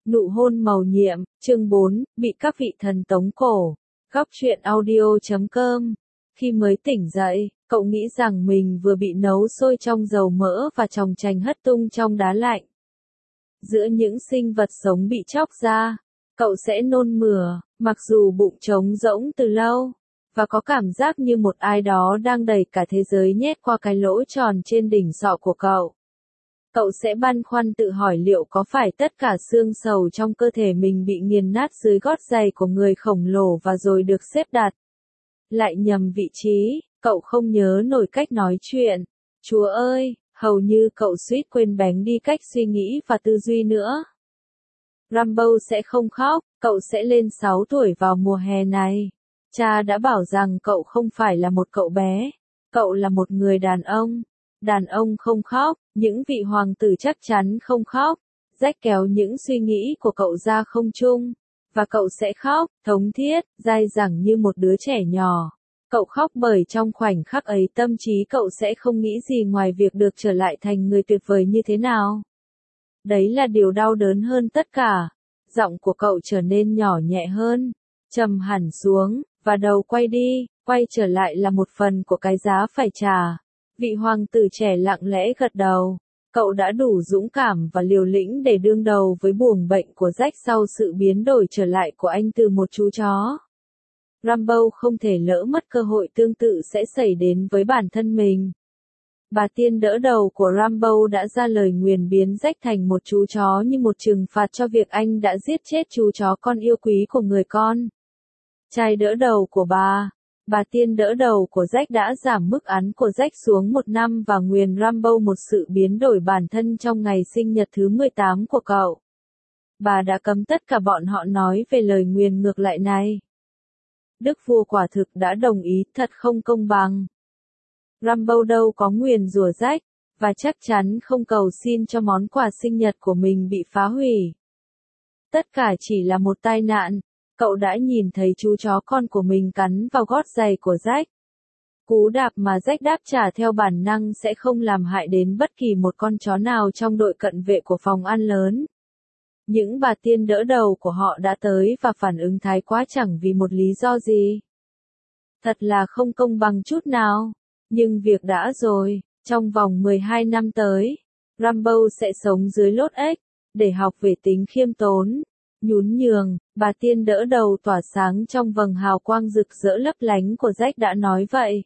Nụ hôn mầu nhiệm, chương 4, bị các vị thần tống cổ. Góc truyện audio.com. Khi mới tỉnh dậy, cậu nghĩ rằng mình vừa bị nấu sôi trong dầu mỡ và tròng trành hất tung trong đá lạnh. Giữa những sinh vật sống bị chóc ra, cậu sẽ nôn mửa, mặc dù bụng trống rỗng từ lâu, và có cảm giác như một ai đó đang đẩy cả thế giới nhét qua cái lỗ tròn trên đỉnh sọ của cậu. Cậu sẽ băn khoăn tự hỏi liệu có phải tất cả xương sầu trong cơ thể mình bị nghiền nát dưới gót giày của người khổng lồ và rồi được xếp đặt lại nhầm vị trí. Cậu không nhớ nổi cách nói chuyện. Chúa ơi, hầu như cậu suýt quên bén đi cách suy nghĩ và tư duy nữa. Rambo sẽ không khóc, cậu sẽ lên 6 tuổi vào mùa hè này. Cha đã bảo rằng cậu không phải là một cậu bé, cậu là một người đàn ông. Đàn ông không khóc, những vị hoàng tử chắc chắn không khóc. Jack kéo những suy nghĩ của cậu ra không trung, và cậu sẽ khóc, thống thiết, dai dẳng như một đứa trẻ nhỏ. Cậu khóc bởi trong khoảnh khắc ấy tâm trí cậu sẽ không nghĩ gì ngoài việc được trở lại thành người tuyệt vời như thế nào. Đấy là điều đau đớn hơn tất cả. Giọng của cậu trở nên nhỏ nhẹ hơn, trầm hẳn xuống, và đầu quay trở lại là một phần của cái giá phải trả. Vị hoàng tử trẻ lặng lẽ gật đầu. Cậu đã đủ dũng cảm và liều lĩnh để đương đầu với buồng bệnh của Jack sau sự biến đổi trở lại của anh từ một chú chó. Rambo không thể lỡ mất cơ hội tương tự sẽ xảy đến với bản thân mình. Bà tiên đỡ đầu của Rambo đã ra lời nguyền biến Jack thành một chú chó như một trừng phạt cho việc anh đã giết chết chú chó con yêu quý của người con. Trai đỡ đầu của bà tiên đỡ đầu của Jack đã giảm mức án của Jack xuống 1 năm và nguyền Rambo một sự biến đổi bản thân trong ngày sinh nhật thứ 18 của cậu. Bà đã cấm tất cả bọn họ nói về lời nguyền ngược lại này. Đức vua quả thực đã đồng ý, thật không công bằng. Rambo đâu có nguyền rủa Jack, và chắc chắn không cầu xin cho món quà sinh nhật của mình bị phá hủy. Tất cả chỉ là một tai nạn. Cậu đã nhìn thấy chú chó con của mình cắn vào gót giày của Jack. Cú đạp mà Jack đáp trả theo bản năng sẽ không làm hại đến bất kỳ một con chó nào trong đội cận vệ của phòng ăn lớn. Những bà tiên đỡ đầu của họ đã tới và phản ứng thái quá chẳng vì một lý do gì. Thật là không công bằng chút nào. Nhưng việc đã rồi, trong vòng 12 năm tới, Rambo sẽ sống dưới lốt ếch, để học về tính khiêm tốn, nhún nhường. Bà tiên đỡ đầu tỏa sáng trong vầng hào quang rực rỡ lấp lánh của Jack đã nói vậy.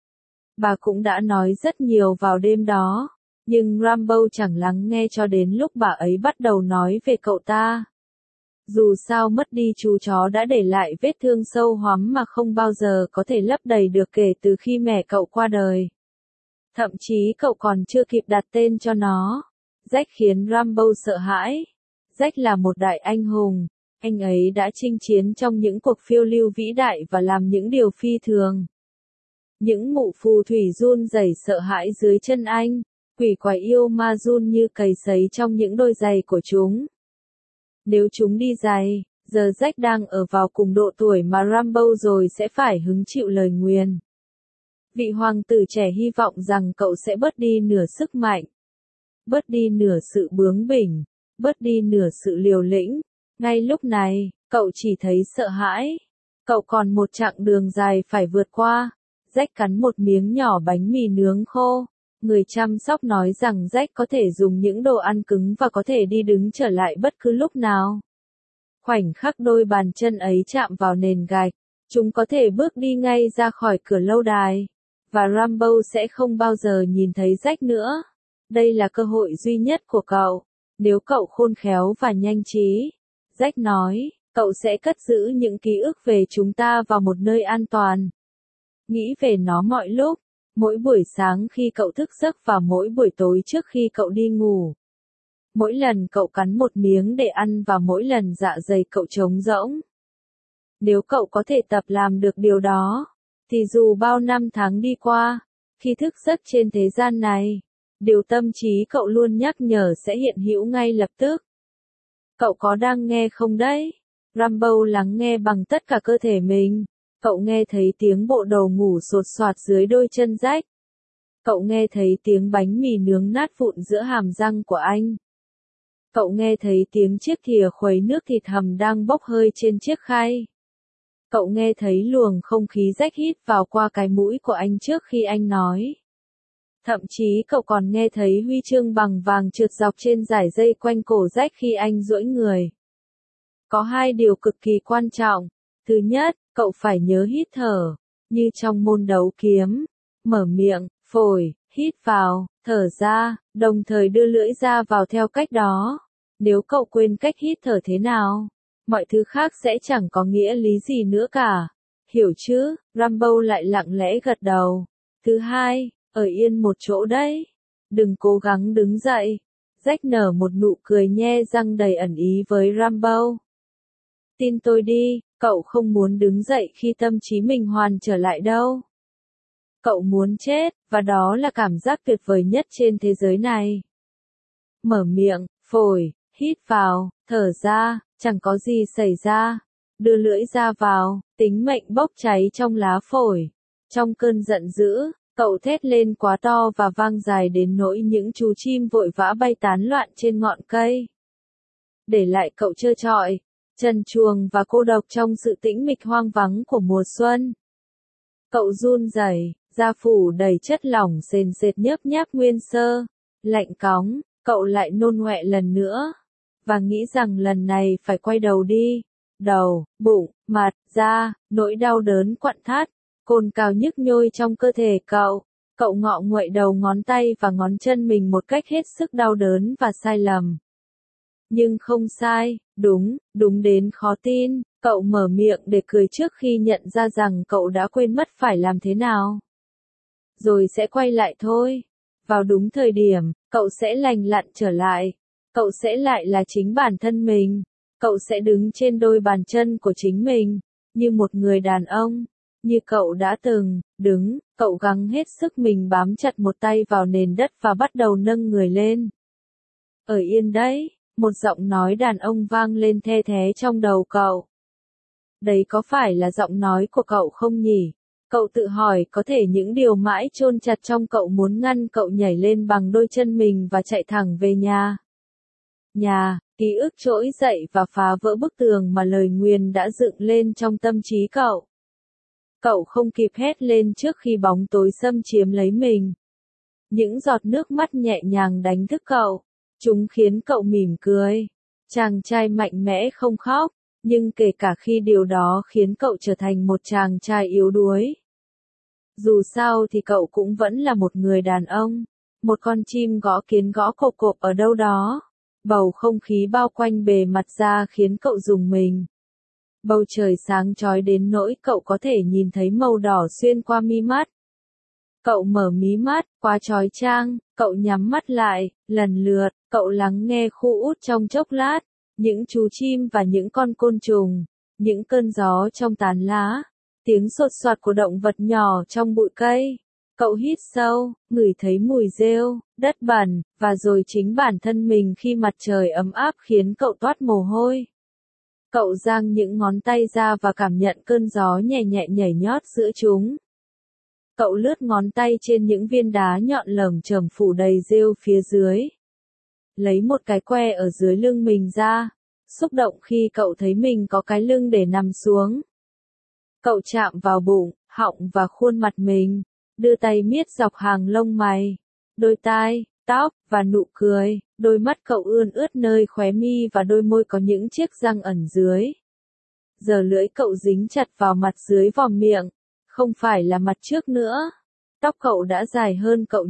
Bà cũng đã nói rất nhiều vào đêm đó, nhưng Rambo chẳng lắng nghe cho đến lúc bà ấy bắt đầu nói về cậu ta. Dù sao mất đi chú chó đã để lại vết thương sâu hoắm mà không bao giờ có thể lấp đầy được kể từ khi mẹ cậu qua đời. Thậm chí cậu còn chưa kịp đặt tên cho nó. Jack khiến Rambo sợ hãi. Jack là một đại anh hùng. Anh ấy đã chinh chiến trong những cuộc phiêu lưu vĩ đại và làm những điều phi thường. Những mụ phù thủy run rẩy sợ hãi dưới chân anh. Quỷ quái yêu ma run như cầy sấy trong những đôi giày của chúng. Nếu chúng đi giày, giờ Jack đang ở vào cùng độ tuổi mà Rambo rồi sẽ phải hứng chịu lời nguyền. Vị hoàng tử trẻ hy vọng rằng cậu sẽ bớt đi nửa sức mạnh, bớt đi nửa sự bướng bỉnh, bớt đi nửa sự liều lĩnh. Ngay lúc này, cậu chỉ thấy sợ hãi. Cậu còn một chặng đường dài phải vượt qua. Jack cắn một miếng nhỏ bánh mì nướng khô. Người chăm sóc nói rằng Jack có thể dùng những đồ ăn cứng và có thể đi đứng trở lại bất cứ lúc nào. Khoảnh khắc đôi bàn chân ấy chạm vào nền gạch, chúng có thể bước đi ngay ra khỏi cửa lâu đài. Và Rambo sẽ không bao giờ nhìn thấy Jack nữa. Đây là cơ hội duy nhất của cậu. Nếu cậu khôn khéo và nhanh trí, Jack nói, cậu sẽ cất giữ những ký ức về chúng ta vào một nơi an toàn. Nghĩ về nó mọi lúc, mỗi buổi sáng khi cậu thức giấc và mỗi buổi tối trước khi cậu đi ngủ. Mỗi lần cậu cắn một miếng để ăn và mỗi lần dạ dày cậu trống rỗng. Nếu cậu có thể tập làm được điều đó, thì dù bao năm tháng đi qua, khi thức giấc trên thế gian này, điều tâm trí cậu luôn nhắc nhở sẽ hiện hữu ngay lập tức. Cậu có đang nghe không đấy? Rambo lắng nghe bằng tất cả cơ thể mình. Cậu nghe thấy tiếng bộ đồ ngủ sột soạt dưới đôi chân Jack. Cậu nghe thấy tiếng bánh mì nướng nát vụn giữa hàm răng của anh. Cậu nghe thấy tiếng chiếc thìa khuấy nước thịt hầm đang bốc hơi trên chiếc khay. Cậu nghe thấy luồng không khí rách hít vào qua cái mũi của anh trước khi anh nói. Thậm chí cậu còn nghe thấy huy chương bằng vàng trượt dọc trên dải dây quanh cổ rách khi anh duỗi người. Có hai điều cực kỳ quan trọng. Thứ nhất, cậu phải nhớ hít thở, như trong môn đấu kiếm. Mở miệng, phổi, hít vào, thở ra, đồng thời đưa lưỡi ra vào theo cách đó. Nếu cậu quên cách hít thở thế nào, mọi thứ khác sẽ chẳng có nghĩa lý gì nữa cả. Hiểu chứ? Rambo lại lặng lẽ gật đầu. Thứ hai, ở yên một chỗ đấy. Đừng cố gắng đứng dậy. Jack nở một nụ cười nhe răng đầy ẩn ý với Rambo. Tin tôi đi, cậu không muốn đứng dậy khi tâm trí mình hoàn trở lại đâu. Cậu muốn chết, và đó là cảm giác tuyệt vời nhất trên thế giới này. Mở miệng, phổi, hít vào, thở ra, chẳng có gì xảy ra. Đưa lưỡi ra vào, tính mệnh bốc cháy trong lá phổi. Trong cơn giận dữ, cậu thét lên quá to và vang dài đến nỗi những chú chim vội vã bay tán loạn trên ngọn cây. Để lại cậu trơ trọi, trần truồng và cô độc trong sự tĩnh mịch hoang vắng của mùa xuân. Cậu run rẩy, da phủ đầy chất lỏng sền sệt nhớp nháp nguyên sơ, lạnh cóng, cậu lại nôn ọe lần nữa, và nghĩ rằng lần này phải quay đầu đi. Đầu, bụng, mặt, da, nỗi đau đớn quặn thắt, cồn cào nhức nhối trong cơ thể cậu. Cậu ngọ nguậy đầu ngón tay và ngón chân mình một cách hết sức đau đớn và sai lầm. Nhưng không sai, đúng đến khó tin, cậu mở miệng để cười trước khi nhận ra rằng cậu đã quên mất phải làm thế nào. Rồi sẽ quay lại thôi. Vào đúng thời điểm, cậu sẽ lành lặn trở lại. Cậu sẽ lại là chính bản thân mình. Cậu sẽ đứng trên đôi bàn chân của chính mình, như một người đàn ông. Như cậu đã từng, đứng, cậu gắng hết sức mình bám chặt một tay vào nền đất và bắt đầu nâng người lên. Ở yên đấy, một giọng nói đàn ông vang lên the thé trong đầu cậu. Đấy có phải là giọng nói của cậu không nhỉ? Cậu tự hỏi có thể những điều mãi chôn chặt trong cậu muốn ngăn cậu nhảy lên bằng đôi chân mình và chạy thẳng về nhà. Nhà, ký ức trỗi dậy và phá vỡ bức tường mà lời nguyền đã dựng lên trong tâm trí cậu. Cậu không kịp hét lên trước khi bóng tối xâm chiếm lấy mình. Những giọt nước mắt nhẹ nhàng đánh thức cậu. Chúng khiến cậu mỉm cười. Chàng trai mạnh mẽ không khóc, nhưng kể cả khi điều đó khiến cậu trở thành một chàng trai yếu đuối. Dù sao thì cậu cũng vẫn là một người đàn ông. Một con chim gõ kiến gõ cộp cộp ở đâu đó. Bầu không khí bao quanh bề mặt da khiến cậu rùng mình. Bầu trời sáng chói đến nỗi cậu có thể nhìn thấy màu đỏ xuyên qua mi mắt. Cậu mở mí mắt, quá chói chang, cậu nhắm mắt lại, lần lượt, cậu lắng nghe khu út trong chốc lát, những chú chim và những con côn trùng, những cơn gió trong tán lá, tiếng sột soạt của động vật nhỏ trong bụi cây. Cậu hít sâu, ngửi thấy mùi rêu, đất bẩn, và rồi chính bản thân mình khi mặt trời ấm áp khiến cậu toát mồ hôi. Cậu giang những ngón tay ra và cảm nhận cơn gió nhẹ nhẹ nhảy nhót giữa chúng. Cậu lướt ngón tay trên những viên đá nhọn lởm chởm phủ đầy rêu phía dưới. Lấy một cái que ở dưới lưng mình ra, xúc động khi cậu thấy mình có cái lưng để nằm xuống. Cậu chạm vào bụng, họng và khuôn mặt mình, đưa tay miết dọc hàng lông mày, đôi tai, tóc, và nụ cười. Đôi mắt cậu ươn ướt nơi khóe mi và đôi môi có những chiếc răng ẩn dưới. Giờ lưỡi cậu dính chặt vào mặt dưới vòm miệng, không phải là mặt trước nữa. Tóc cậu đã dài hơn cậu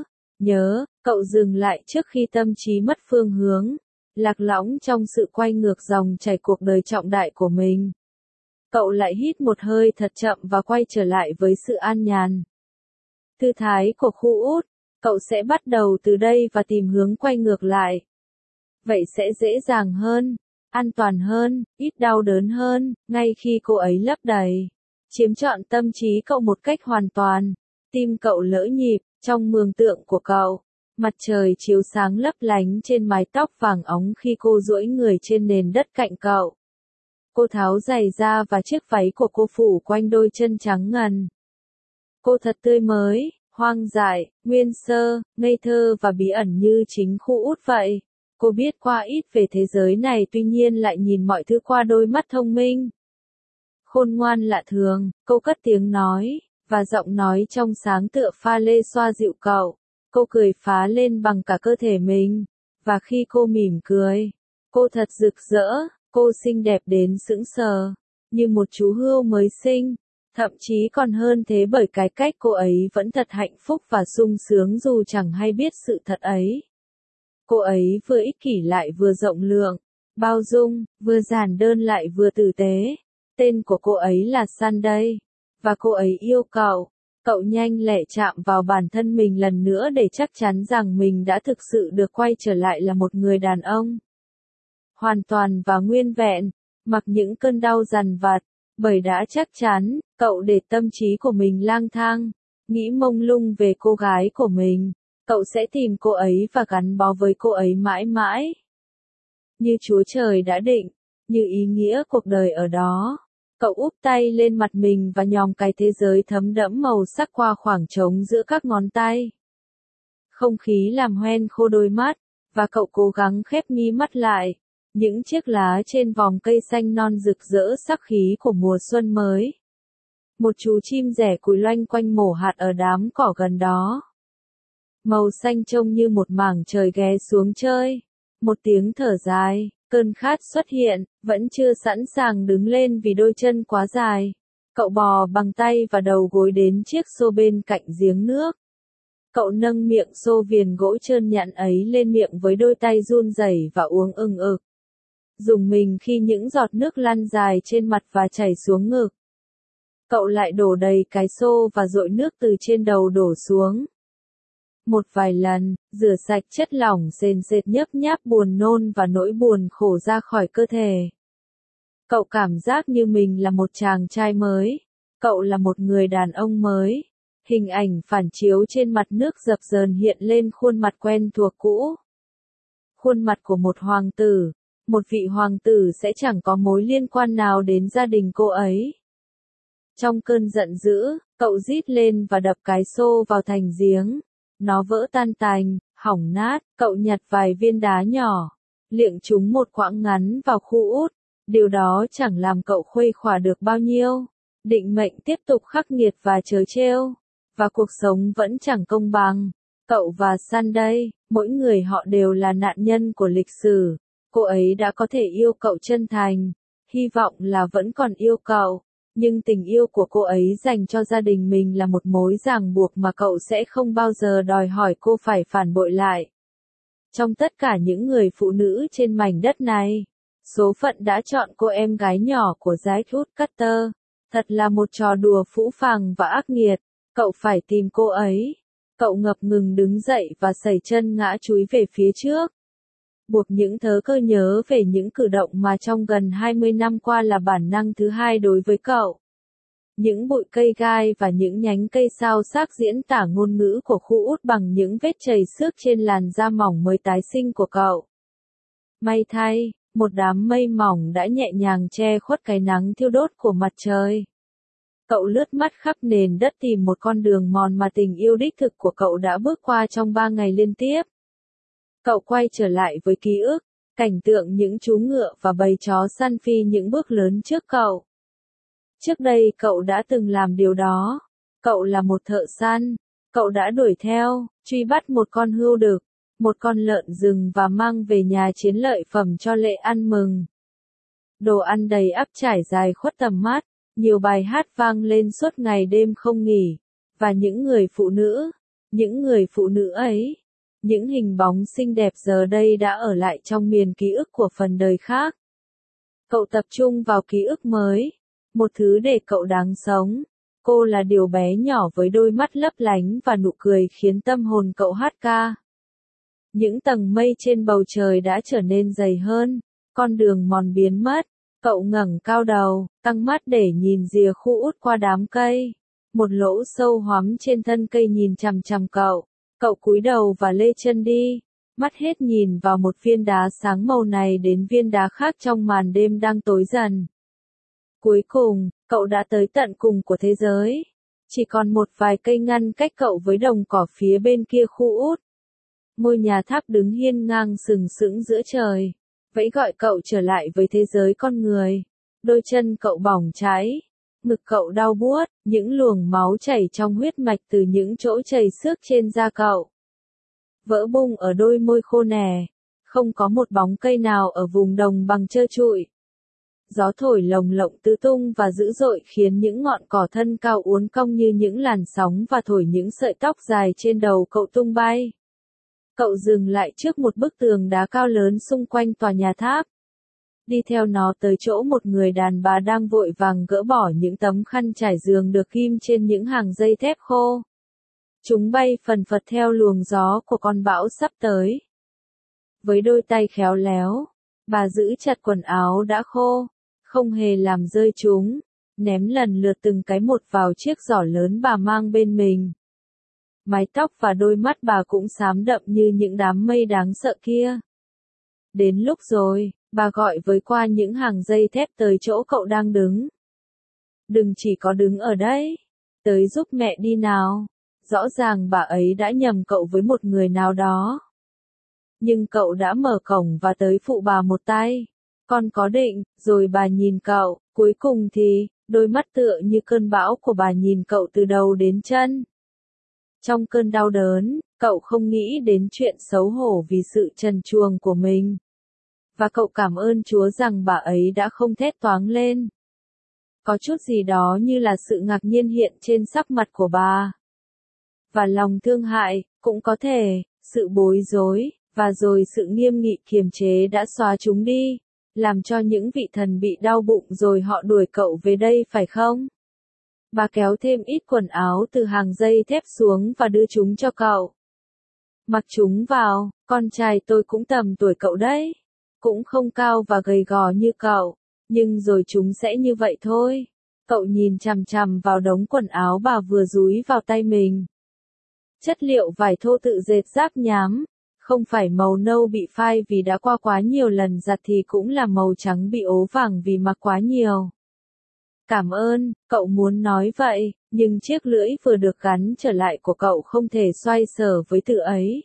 nhớ, cậu dừng lại trước khi tâm trí mất phương hướng, lạc lõng trong sự quay ngược dòng chảy cuộc đời trọng đại của mình. Cậu lại hít một hơi thật chậm và quay trở lại với sự an nhàn. Thư thái của khu út, cậu sẽ bắt đầu từ đây và tìm hướng quay ngược lại. Vậy sẽ dễ dàng hơn, an toàn hơn, ít đau đớn hơn, ngay khi cô ấy lấp đầy, chiếm trọn tâm trí cậu một cách hoàn toàn. Tim cậu lỡ nhịp, trong mường tượng của cậu. Mặt trời chiếu sáng lấp lánh trên mái tóc vàng óng khi cô duỗi người trên nền đất cạnh cậu. Cô tháo giày ra và chiếc váy của cô phủ quanh đôi chân trắng ngần. Cô thật tươi mới, hoang dại, nguyên sơ, ngây thơ và bí ẩn như chính khu út vậy. Cô biết qua ít về thế giới này tuy nhiên lại nhìn mọi thứ qua đôi mắt thông minh. Khôn ngoan lạ thường, cô cất tiếng nói, và giọng nói trong sáng tựa pha lê xoa dịu cậu. Cô cười phá lên bằng cả cơ thể mình, và khi cô mỉm cười, cô thật rực rỡ, cô xinh đẹp đến sững sờ, như một chú hươu mới sinh, thậm chí còn hơn thế bởi cái cách cô ấy vẫn thật hạnh phúc và sung sướng dù chẳng hay biết sự thật ấy. Cô ấy vừa ích kỷ lại vừa rộng lượng, bao dung, vừa giản đơn lại vừa tử tế. Tên của cô ấy là Sunday, và cô ấy yêu cậu. Cậu nhanh lẹ chạm vào bản thân mình lần nữa để chắc chắn rằng mình đã thực sự được quay trở lại là một người đàn ông. Hoàn toàn và nguyên vẹn, mặc những cơn đau dằn vặt, bởi đã chắc chắn, cậu để tâm trí của mình lang thang, nghĩ mông lung về cô gái của mình. Cậu sẽ tìm cô ấy và gắn bó với cô ấy mãi mãi. Như Chúa Trời đã định, như ý nghĩa cuộc đời ở đó. Cậu úp tay lên mặt mình và nhòm cái thế giới thấm đẫm màu sắc qua khoảng trống giữa các ngón tay. Không khí làm hoen khô đôi mắt, và cậu cố gắng khép mi mắt lại. Những chiếc lá trên vòng cây xanh non rực rỡ sắc khí của mùa xuân mới. Một chú chim rẻ cùi loanh quanh mổ hạt ở đám cỏ gần đó. Màu xanh trông như một mảng trời ghé xuống chơi. Một tiếng thở dài, cơn khát xuất hiện, vẫn chưa sẵn sàng đứng lên vì đôi chân quá dài. Cậu bò bằng tay và đầu gối đến chiếc xô bên cạnh giếng nước. Cậu nâng miệng xô viền gỗ trơn nhẵn ấy lên miệng với đôi tay run rẩy và uống ừng ực. Dùng mình khi những giọt nước lăn dài trên mặt và chảy xuống ngực. Cậu lại đổ đầy cái xô và dội nước từ trên đầu đổ xuống. Một vài lần, rửa sạch chất lỏng sền sệt nhấp nháp buồn nôn và nỗi buồn khổ ra khỏi cơ thể. Cậu cảm giác như mình là một chàng trai mới. Cậu là một người đàn ông mới. Hình ảnh phản chiếu trên mặt nước dập dờn hiện lên khuôn mặt quen thuộc cũ. Khuôn mặt của một hoàng tử. Một vị hoàng tử sẽ chẳng có mối liên quan nào đến gia đình cô ấy. Trong cơn giận dữ, cậu rít lên và đập cái xô vào thành giếng. Nó vỡ tan tành, hỏng nát, cậu nhặt vài viên đá nhỏ, liệng chúng một quãng ngắn vào khu út. Điều đó chẳng làm cậu khuây khỏa được bao nhiêu. Định mệnh tiếp tục khắc nghiệt và trớ trêu, và cuộc sống vẫn chẳng công bằng. Cậu và Sunday, mỗi người họ đều là nạn nhân của lịch sử. Cô ấy đã có thể yêu cậu chân thành, hy vọng là vẫn còn yêu cậu. Nhưng tình yêu của cô ấy dành cho gia đình mình là một mối ràng buộc mà cậu sẽ không bao giờ đòi hỏi cô phải phản bội lại. Trong tất cả những người phụ nữ trên mảnh đất này, số phận đã chọn cô em gái nhỏ của Gertrude Carter. Thật là một trò đùa phũ phàng và ác nghiệt. Cậu phải tìm cô ấy. Cậu ngập ngừng đứng dậy và sẩy chân ngã chúi về phía trước. Buộc những thớ cơ nhớ về những cử động mà trong gần 20 năm qua là bản năng thứ hai đối với cậu. Những bụi cây gai và những nhánh cây sao xác diễn tả ngôn ngữ của khu út bằng những vết chảy xước trên làn da mỏng mới tái sinh của cậu. May thay, một đám mây mỏng đã nhẹ nhàng che khuất cái nắng thiêu đốt của mặt trời. Cậu lướt mắt khắp nền đất tìm một con đường mòn mà tình yêu đích thực của cậu đã bước qua trong 3 ngày liên tiếp. Cậu quay trở lại với ký ức, cảnh tượng những chú ngựa và bầy chó săn phi những bước lớn trước cậu. Trước đây cậu đã từng làm điều đó. Cậu là một thợ săn. Cậu đã đuổi theo, truy bắt một con hươu đực, một con lợn rừng và mang về nhà chiến lợi phẩm cho lễ ăn mừng. Đồ ăn đầy ắp trải dài khuất tầm mắt, nhiều bài hát vang lên suốt ngày đêm không nghỉ, và những người phụ nữ ấy, những hình bóng xinh đẹp giờ đây đã ở lại trong miền ký ức của phần đời khác. Cậu tập trung vào ký ức mới, một thứ để cậu đáng sống. Cô là điều bé nhỏ với đôi mắt lấp lánh và nụ cười khiến tâm hồn cậu hát ca. Những tầng mây trên bầu trời đã trở nên dày hơn, con đường mòn biến mất. Cậu ngẩng cao đầu, căng mắt để nhìn rìa khu út qua đám cây. Một lỗ sâu hoắm trên thân cây nhìn chằm chằm cậu. Cậu cúi đầu và lê chân đi, mắt hết nhìn vào một viên đá sáng màu này đến viên đá khác trong màn đêm đang tối dần. Cuối cùng, cậu đã tới tận cùng của thế giới. Chỉ còn một vài cây ngăn cách cậu với đồng cỏ phía bên kia khu út. Ngôi nhà tháp đứng hiên ngang sừng sững giữa trời, vẫy gọi cậu trở lại với thế giới con người. Đôi chân cậu bỏng cháy, ngực cậu đau buốt, những luồng máu chảy trong huyết mạch từ những chỗ chảy xước trên da cậu. Vỡ bung ở đôi môi khô nẻ, không có một bóng cây nào ở vùng đồng bằng trơ trụi. Gió thổi lồng lộng tứ tung và dữ dội khiến những ngọn cỏ thân cao uốn cong như những làn sóng và thổi những sợi tóc dài trên đầu cậu tung bay. Cậu dừng lại trước một bức tường đá cao lớn xung quanh tòa nhà tháp. Đi theo nó tới chỗ một người đàn bà đang vội vàng gỡ bỏ những tấm khăn trải giường được ghim trên những hàng dây thép khô. Chúng bay phần phật theo luồng gió của con bão sắp tới. Với đôi tay khéo léo, bà giữ chặt quần áo đã khô, không hề làm rơi chúng, ném lần lượt từng cái một vào chiếc giỏ lớn bà mang bên mình. Mái tóc và đôi mắt bà cũng xám đậm như những đám mây đáng sợ kia. Đến lúc rồi, bà gọi với qua những hàng dây thép tới chỗ cậu đang đứng. Đừng chỉ có đứng ở đấy, tới giúp mẹ đi nào. Rõ ràng bà ấy đã nhầm cậu với một người nào đó. Nhưng cậu đã mở cổng và tới phụ bà một tay. Con có định, rồi bà nhìn cậu, cuối cùng thì, đôi mắt tựa như cơn bão của bà nhìn cậu từ đầu đến chân. Trong cơn đau đớn, cậu không nghĩ đến chuyện xấu hổ vì sự trần truồng của mình. Và cậu cảm ơn Chúa rằng bà ấy đã không thét toáng lên. Có chút gì đó như là sự ngạc nhiên hiện trên sắc mặt của bà. Và lòng thương hại, cũng có thể, sự bối rối, và rồi sự nghiêm nghị kiềm chế đã xóa chúng đi, làm cho những vị thần bị đau bụng rồi họ đuổi cậu về đây phải không? Bà kéo thêm ít quần áo từ hàng dây thép xuống và đưa chúng cho cậu. Mặc chúng vào, con trai tôi cũng tầm tuổi cậu đấy. Cũng không cao và gầy gò như cậu, nhưng rồi chúng sẽ như vậy thôi. Cậu nhìn chằm chằm vào đống quần áo bà vừa dúi vào tay mình. Chất liệu vải thô tự dệt giáp nhám, không phải màu nâu bị phai vì đã qua quá nhiều lần giặt thì cũng là màu trắng bị ố vàng vì mặc quá nhiều. Cảm ơn, cậu muốn nói vậy, nhưng chiếc lưỡi vừa được gắn trở lại của cậu không thể xoay sở với từ ấy.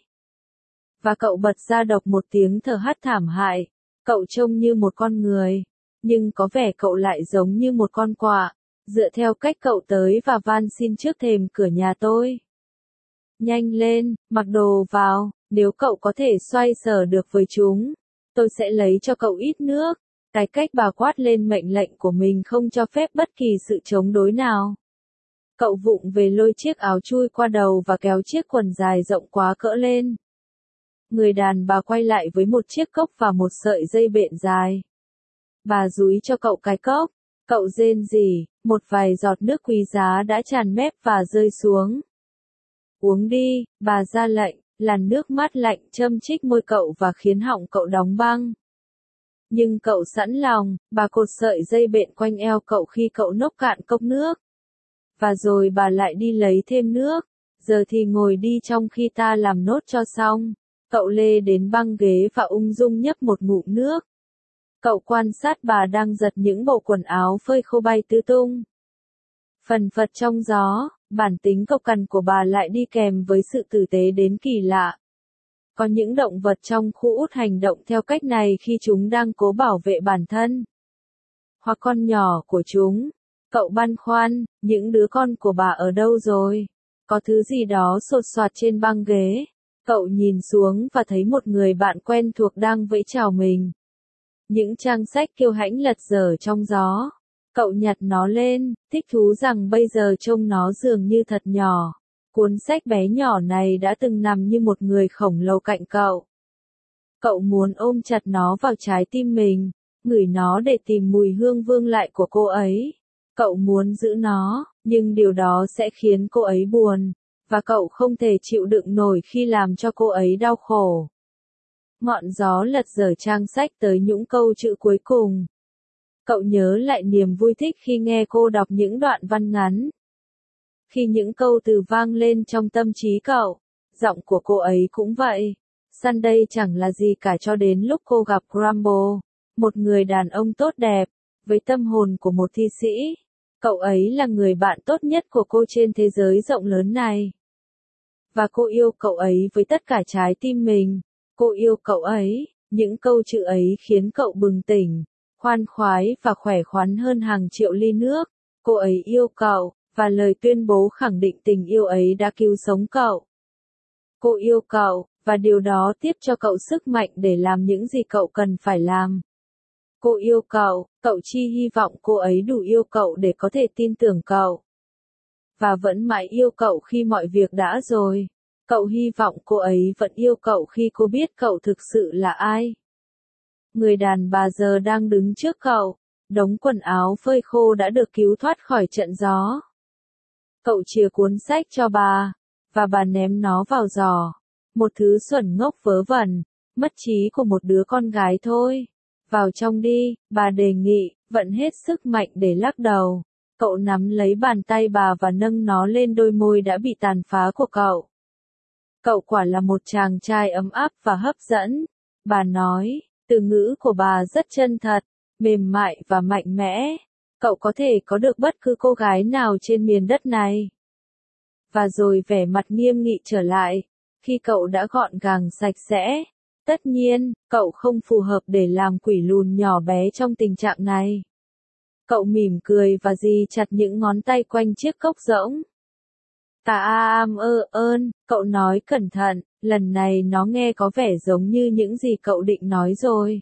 Và cậu bật ra độc một tiếng thở hắt thảm hại. Cậu trông như một con người, nhưng có vẻ cậu lại giống như một con quạ, dựa theo cách cậu tới và van xin trước thềm cửa nhà tôi. Nhanh lên, mặc đồ vào, nếu cậu có thể xoay sở được với chúng, tôi sẽ lấy cho cậu ít nước. Cái cách bà quát lên mệnh lệnh của mình không cho phép bất kỳ sự chống đối nào. Cậu vụng về lôi chiếc áo chui qua đầu và kéo chiếc quần dài rộng quá cỡ lên. Người đàn bà quay lại với một chiếc cốc và một sợi dây bện dài. Bà dúi cho cậu cái cốc. Cậu rên rỉ, một vài giọt nước quý giá đã tràn mép và rơi xuống. Uống đi, bà ra lệnh, làn nước mát lạnh châm chích môi cậu và khiến họng cậu đóng băng. Nhưng cậu sẵn lòng, bà cột sợi dây bện quanh eo cậu khi cậu nốc cạn cốc nước. Và rồi bà lại đi lấy thêm nước. Giờ thì ngồi đi trong khi ta làm nốt cho xong. Cậu lê đến băng ghế và ung dung nhấp một ngụm nước. Cậu quan sát bà đang giật những bộ quần áo phơi khô bay tứ tung. Phần phật trong gió, bản tính cộc cằn của bà lại đi kèm với sự tử tế đến kỳ lạ. Có những động vật trong khu út hành động theo cách này khi chúng đang cố bảo vệ bản thân. Hoặc con nhỏ của chúng. Cậu băn khoăn, những đứa con của bà ở đâu rồi? Có thứ gì đó sột soạt trên băng ghế. Cậu nhìn xuống và thấy một người bạn quen thuộc đang vẫy chào mình. Những trang sách kiêu hãnh lật dở trong gió. Cậu nhặt nó lên, thích thú rằng bây giờ trông nó dường như thật nhỏ. Cuốn sách bé nhỏ này đã từng nằm như một người khổng lồ cạnh cậu. Cậu muốn ôm chặt nó vào trái tim mình, ngửi nó để tìm mùi hương vương lại của cô ấy. Cậu muốn giữ nó, nhưng điều đó sẽ khiến cô ấy buồn, và cậu không thể chịu đựng nổi khi làm cho cô ấy đau khổ. Ngọn gió lật dở trang sách tới những câu chữ cuối cùng. Cậu nhớ lại niềm vui thích khi nghe cô đọc những đoạn văn ngắn. Khi những câu từ vang lên trong tâm trí cậu, giọng của cô ấy cũng vậy. Sunday chẳng là gì cả cho đến lúc cô gặp Grumble, một người đàn ông tốt đẹp, với tâm hồn của một thi sĩ. Cậu ấy là người bạn tốt nhất của cô trên thế giới rộng lớn này. Và cô yêu cậu ấy với tất cả trái tim mình. Cô yêu cậu ấy, những câu chữ ấy khiến cậu bừng tỉnh, khoan khoái và khỏe khoắn hơn hàng triệu ly nước. Cô ấy yêu cậu, và lời tuyên bố khẳng định tình yêu ấy đã cứu sống cậu. Cô yêu cậu, và điều đó tiếp cho cậu sức mạnh để làm những gì cậu cần phải làm. Cô yêu cậu, cậu chỉ hy vọng cô ấy đủ yêu cậu để có thể tin tưởng cậu. Và vẫn mãi yêu cậu khi mọi việc đã rồi. Cậu hy vọng cô ấy vẫn yêu cậu khi cô biết cậu thực sự là ai. Người đàn bà giờ đang đứng trước cậu, đống quần áo phơi khô đã được cứu thoát khỏi trận gió. Cậu chìa cuốn sách cho bà, và bà ném nó vào giỏ. Một thứ xuẩn ngốc vớ vẩn, mất trí của một đứa con gái thôi. Vào trong đi, bà đề nghị, vận hết sức mạnh để lắc đầu. Cậu nắm lấy bàn tay bà và nâng nó lên đôi môi đã bị tàn phá của cậu. Cậu quả là một chàng trai ấm áp và hấp dẫn. Bà nói, từ ngữ của bà rất chân thật, mềm mại và mạnh mẽ. Cậu có thể có được bất cứ cô gái nào trên miền đất này. Và rồi vẻ mặt nghiêm nghị trở lại, khi cậu đã gọn gàng sạch sẽ. Tất nhiên, cậu không phù hợp để làm quỷ lùn nhỏ bé trong tình trạng này. Cậu mỉm cười và dì chặt những ngón tay quanh chiếc cốc rỗng. Ơn, cậu nói cẩn thận, lần này nó nghe có vẻ giống như những gì cậu định nói rồi.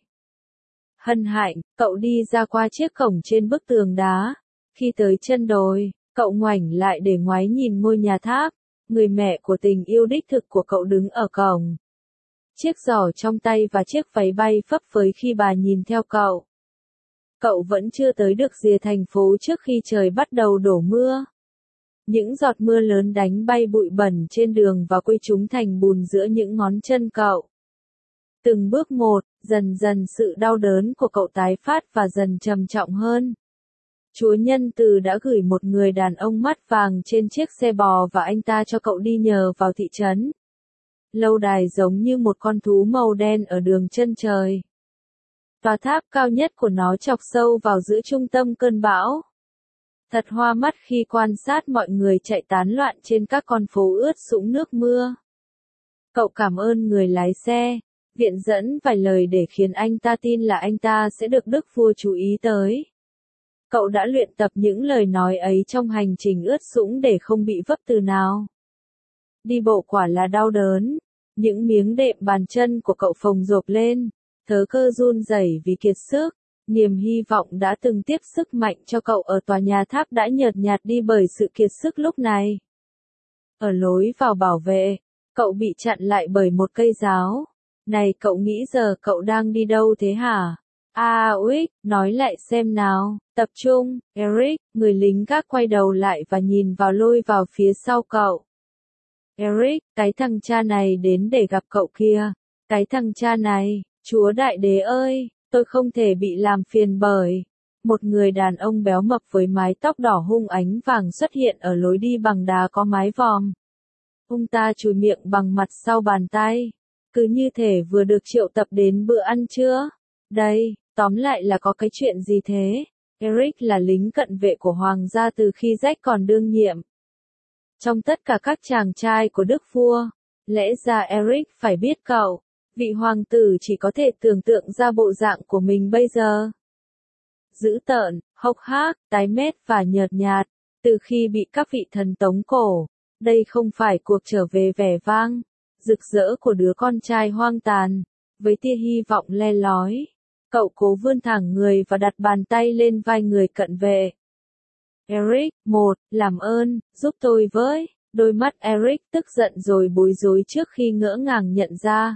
Hân hạnh, cậu đi ra qua chiếc cổng trên bức tường đá. Khi tới chân đồi, cậu ngoảnh lại để ngoái nhìn ngôi nhà tháp. Người mẹ của tình yêu đích thực của cậu đứng ở cổng. Chiếc giỏ trong tay và chiếc váy bay phấp phới khi bà nhìn theo cậu. Cậu vẫn chưa tới được rìa thành phố trước khi trời bắt đầu đổ mưa. Những giọt mưa lớn đánh bay bụi bẩn trên đường và quây chúng thành bùn giữa những ngón chân cậu. Từng bước một, dần dần sự đau đớn của cậu tái phát và dần trầm trọng hơn. Chúa Nhân Từ đã gửi một người đàn ông mắt vàng trên chiếc xe bò và anh ta cho cậu đi nhờ vào thị trấn. Lâu đài giống như một con thú màu đen ở đường chân trời. Tòa tháp cao nhất của nó chọc sâu vào giữa trung tâm cơn bão. Thật hoa mắt khi quan sát mọi người chạy tán loạn trên các con phố ướt sũng nước mưa. Cậu cảm ơn người lái xe, viện dẫn vài lời để khiến anh ta tin là anh ta sẽ được Đức Vua chú ý tới. Cậu đã luyện tập những lời nói ấy trong hành trình ướt sũng để không bị vấp từ nào. Đi bộ quả là đau đớn, những miếng đệm bàn chân của cậu phồng rộp lên, thớ cơ run rẩy vì kiệt sức. Niềm hy vọng đã từng tiếp sức mạnh cho cậu ở tòa nhà tháp đã nhợt nhạt đi bởi sự kiệt sức lúc này. Ở lối vào bảo vệ, cậu bị chặn lại bởi một cây giáo. Này cậu nghĩ giờ cậu đang đi đâu thế hả? Uých, nói lại xem nào, tập trung, Eric, người lính gác quay đầu lại và nhìn vào lôi vào phía sau cậu. Eric, cái thằng cha này đến để gặp cậu kia. Cái thằng cha này, Chúa Đại Đế ơi! Tôi không thể bị làm phiền bởi. Một người đàn ông béo mập với mái tóc đỏ hung ánh vàng xuất hiện ở lối đi bằng đá có mái vòm. Ông ta chùi miệng bằng mặt sau bàn tay. Cứ như thể vừa được triệu tập đến bữa ăn trưa. Đây, tóm lại là có cái chuyện gì thế? Eric là lính cận vệ của hoàng gia từ khi Jack còn đương nhiệm. Trong tất cả các chàng trai của Đức Vua, lẽ ra Eric phải biết cậu. Vị hoàng tử chỉ có thể tưởng tượng ra bộ dạng của mình bây giờ. Dữ tợn, hốc hác, tái mét và nhợt nhạt, từ khi bị các vị thần tống cổ. Đây không phải cuộc trở về vẻ vang, rực rỡ của đứa con trai hoang tàn, với tia hy vọng le lói. Cậu cố vươn thẳng người và đặt bàn tay lên vai người cận vệ. Eric, làm ơn, giúp tôi với. Đôi mắt Eric tức giận rồi bối rối trước khi ngỡ ngàng nhận ra.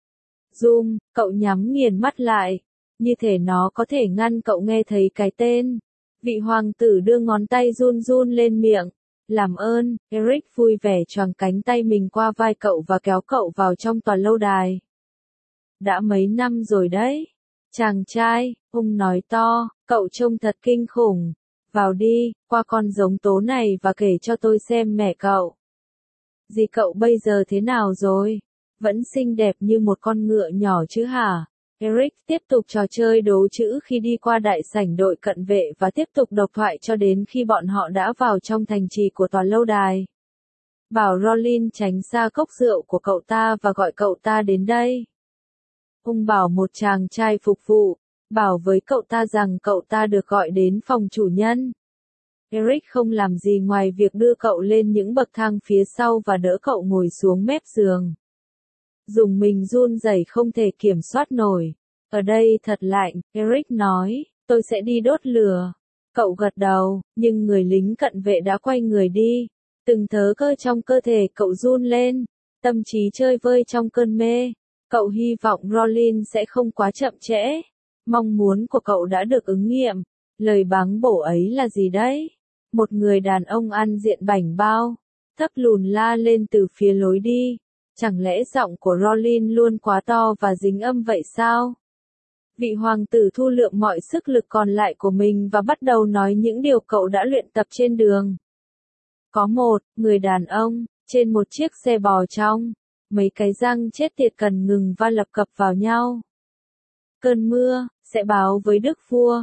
Cậu nhắm nghiền mắt lại, như thể nó có thể ngăn cậu nghe thấy cái tên. Vị hoàng tử đưa ngón tay run run lên miệng. Làm ơn, Eric vui vẻ choàng cánh tay mình qua vai cậu và kéo cậu vào trong tòa lâu đài. Đã mấy năm rồi đấy. Chàng trai, ông nói to, cậu trông thật kinh khủng. Vào đi, qua con giống tố này và kể cho tôi xem mẹ cậu. Dì cậu bây giờ thế nào rồi? Vẫn xinh đẹp như một con ngựa nhỏ chứ hả? Eric tiếp tục trò chơi đố chữ khi đi qua đại sảnh đội cận vệ và tiếp tục độc thoại cho đến khi bọn họ đã vào trong thành trì của tòa lâu đài. Bảo Rollin tránh xa cốc rượu của cậu ta và gọi cậu ta đến đây. Ông bảo một chàng trai phục vụ, bảo với cậu ta rằng cậu ta được gọi đến phòng chủ nhân. Eric không làm gì ngoài việc đưa cậu lên những bậc thang phía sau và đỡ cậu ngồi xuống mép giường. Dùng mình run rẩy không thể kiểm soát nổi. Ở đây thật lạnh, Eric nói, tôi sẽ đi đốt lửa. Cậu gật đầu, nhưng người lính cận vệ đã quay người đi. Từng thớ cơ trong cơ thể cậu run lên, tâm trí chơi vơi trong cơn mê. Cậu hy vọng Rollin sẽ không quá chậm trễ. Mong muốn của cậu đã được ứng nghiệm. Lời báng bổ ấy là gì đấy? Một người đàn ông ăn diện bảnh bao, thấp lùn la lên từ phía lối đi. Chẳng lẽ giọng của Rollin luôn quá to và dính âm vậy sao? Vị hoàng tử thu lượm mọi sức lực còn lại của mình và bắt đầu nói những điều cậu đã luyện tập trên đường. Có một người đàn ông, trên một chiếc xe bò trong, mấy cái răng chết tiệt cần ngừng và lập cập vào nhau. Cơn mưa, sẽ báo với đức vua.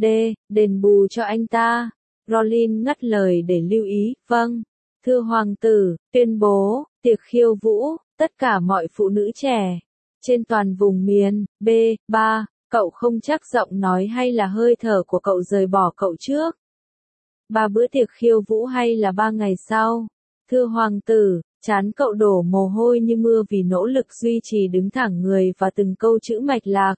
Đền bù cho anh ta. Rollin ngắt lời để lưu ý, vâng. Thưa hoàng tử, tuyên bố, tiệc khiêu vũ, tất cả mọi phụ nữ trẻ. Trên toàn vùng miền, B3, cậu không chắc giọng nói hay là hơi thở của cậu rời bỏ cậu trước. 3 bữa tiệc khiêu vũ hay là 3 ngày sau? Thưa hoàng tử, trán cậu đổ mồ hôi như mưa vì nỗ lực duy trì đứng thẳng người và từng câu chữ mạch lạc.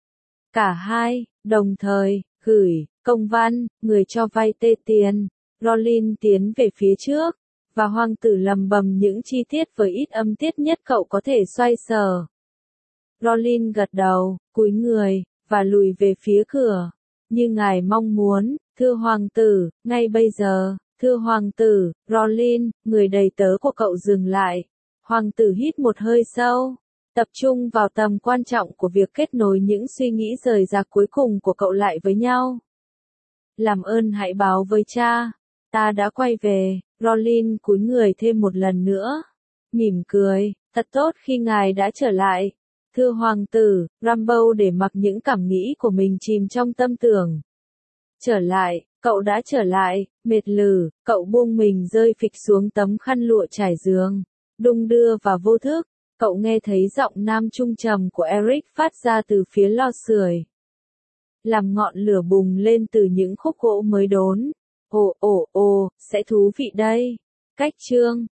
Cả hai, đồng thời, gửi, công văn, người cho vay tê tiền. Rollin tiến về phía trước, và hoàng tử lầm bầm những chi tiết với ít âm tiết nhất cậu có thể xoay sở. Rollin gật đầu, cúi người, và lùi về phía cửa. Như ngài mong muốn, thưa hoàng tử, ngay bây giờ, thưa hoàng tử, Rollin, người đầy tớ của cậu dừng lại. Hoàng tử hít một hơi sâu, tập trung vào tầm quan trọng của việc kết nối những suy nghĩ rời rạc cuối cùng của cậu lại với nhau. Làm ơn hãy báo với cha, ta đã quay về. Rollin cúi người thêm một lần nữa, mỉm cười, thật tốt khi ngài đã trở lại. Thưa hoàng tử, Rambo để mặc những cảm nghĩ của mình chìm trong tâm tưởng. Trở lại, cậu đã trở lại, mệt lử, cậu buông mình rơi phịch xuống tấm khăn lụa trải giường, đung đưa và vô thức, cậu nghe thấy giọng nam trung trầm của Eric phát ra từ phía lò sưởi. Làm ngọn lửa bùng lên từ những khúc gỗ mới đốn. Ồ, sẽ thú vị đây. Cách chương